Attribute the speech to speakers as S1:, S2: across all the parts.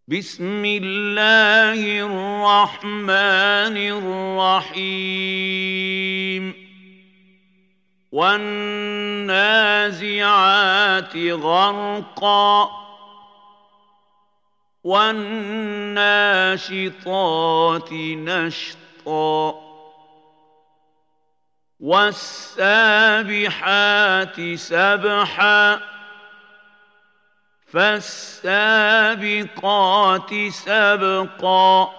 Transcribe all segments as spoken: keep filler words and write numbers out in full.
S1: بسم الله الرحمن الرحيم والنازعات غرقا والناشطات نشطا والسابحات سبحا فالسابقات سبقا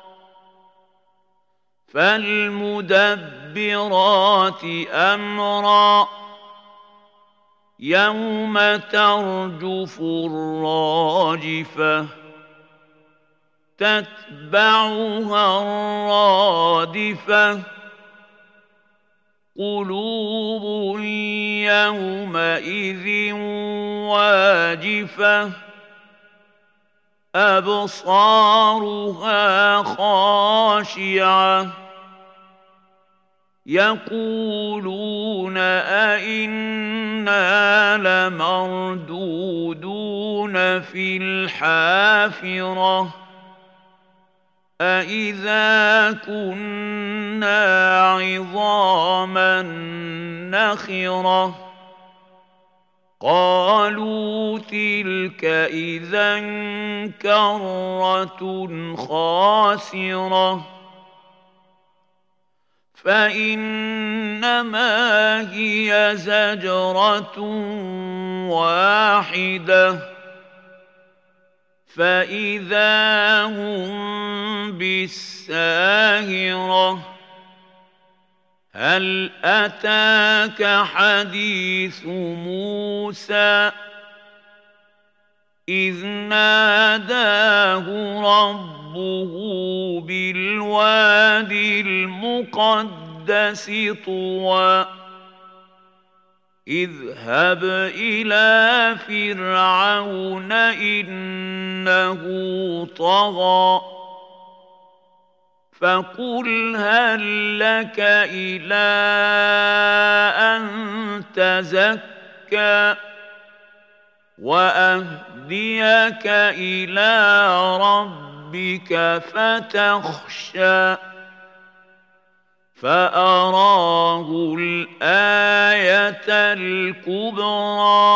S1: فالمدبرات أمرا يوم ترجف الراجفة تتبعها الرادفة قلوب يومئذ واجفة أبصارها خاشعة يقولون أئنا لمردودون في الحافرة أإذا كنا عظاما نخرة قالوا تلك إذا كرة خاسرة فإنما هي زجرة واحدة فإذا هم بالساهرة هل أتاك حديث موسى إذ ناداه ربه بالوادي المقدس طوى اذهب إلى فرعون إنه طغى فقل هل لك إلى أن تزكى وأهديك إلى ربك فتخشى فأراه الآية الكبرى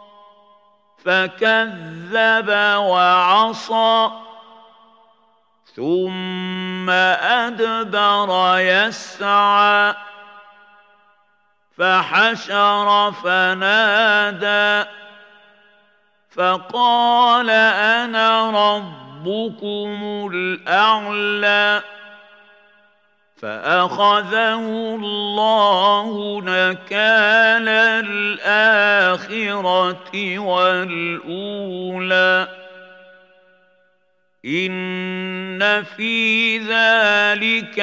S1: فكذب وعصى ثم أدبر يسعى فحشر فنادى فقال أنا ربكم الأعلى فأخذه الله نكال الآخرة والأولى إن في ذلك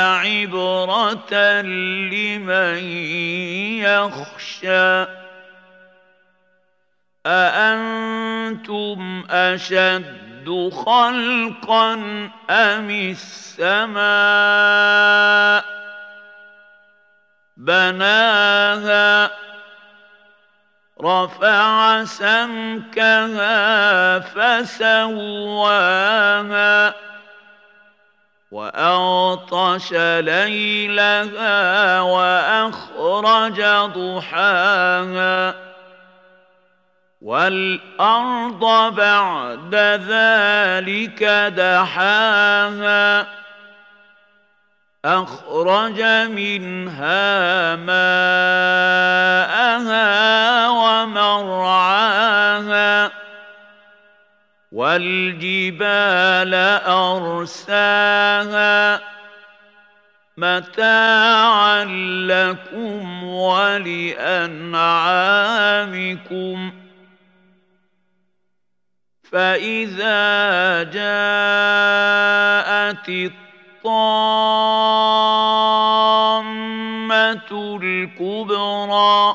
S1: لعبرة لمن يخشى أأنتم أشد خلقا أم السماء بناها رفع سمكها فسواها وأغطش ليلها وأخرج ضحاها والأرض بعد ذلك دحاها أخرج منها ماءها ومرعاها والجبال أرساها متاعا لكم ولأنعامكم فإذا جاءت الطامة الكبرى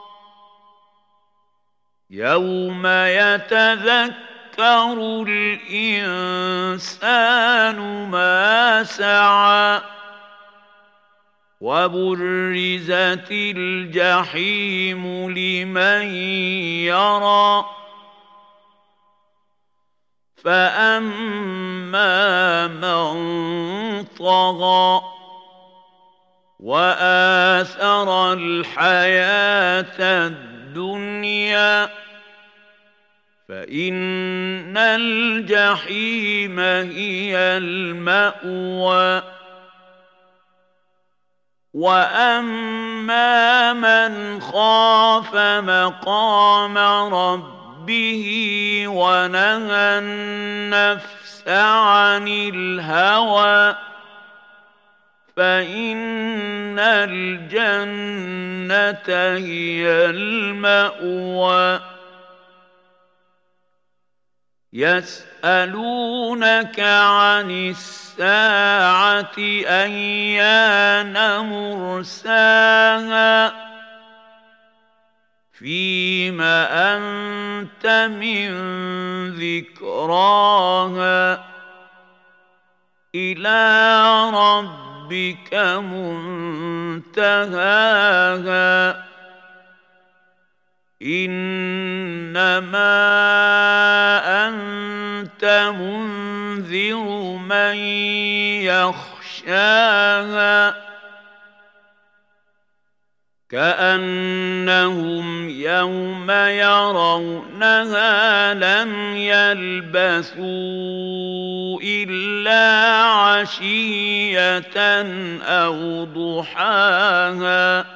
S1: يوم يتذكر الإنسان ما سعى وبرزت الجحيم لمن يرى فأما من طغى وآثر الحياة الدنيا فإن الجحيم هي المأوى وأما من خاف مقام ربه ونهى النفس عن الهوى فإن الجنة هي المأوى يسألونك عن الساعة أيان مرساها فيم أنت من ذكراها إلى ربك منتهاها إنما أنت منذر من يخشاها كأنهم يوم يرونها لم يلبثوا إلا عشية أو ضحاها